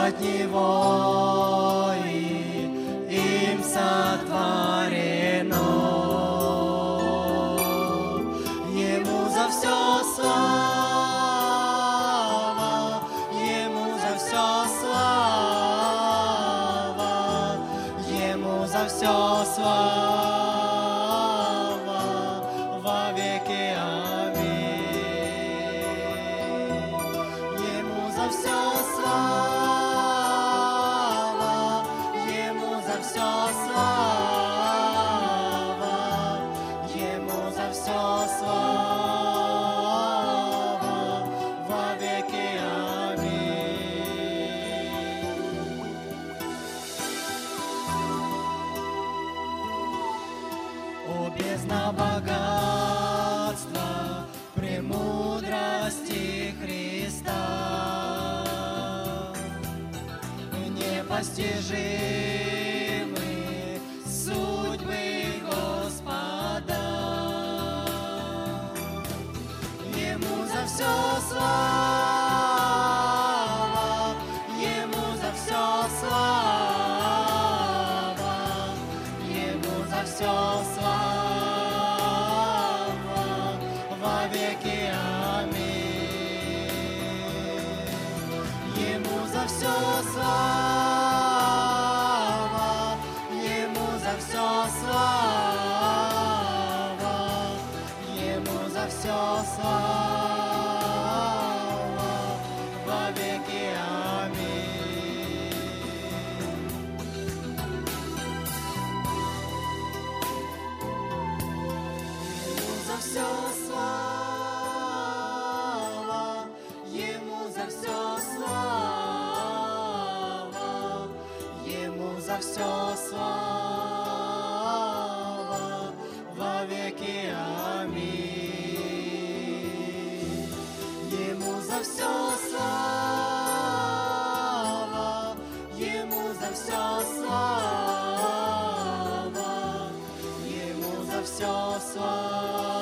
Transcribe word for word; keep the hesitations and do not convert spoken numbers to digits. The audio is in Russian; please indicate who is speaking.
Speaker 1: от Него и им сотворено. Ему за все слава, Ему за все слава, Ему за все слава во веки. Аминь. Ему за все слава, Ему за все слава, Ему за все слава во веки. Аминь. О, бездна богатства, премудрости Христа, непостижимы судьбы Господа. Ему за все слава, Ему за все слава, Ему за все слава во веки. Аминь. Ему за все слава, Ему за все слава, Ему за все слава во веки. Аминь. Ему за все слава, Ему за все слава, Ему за все слава во веки. Аминь. Ему за все слава, Ему за все слава, Ему за все слава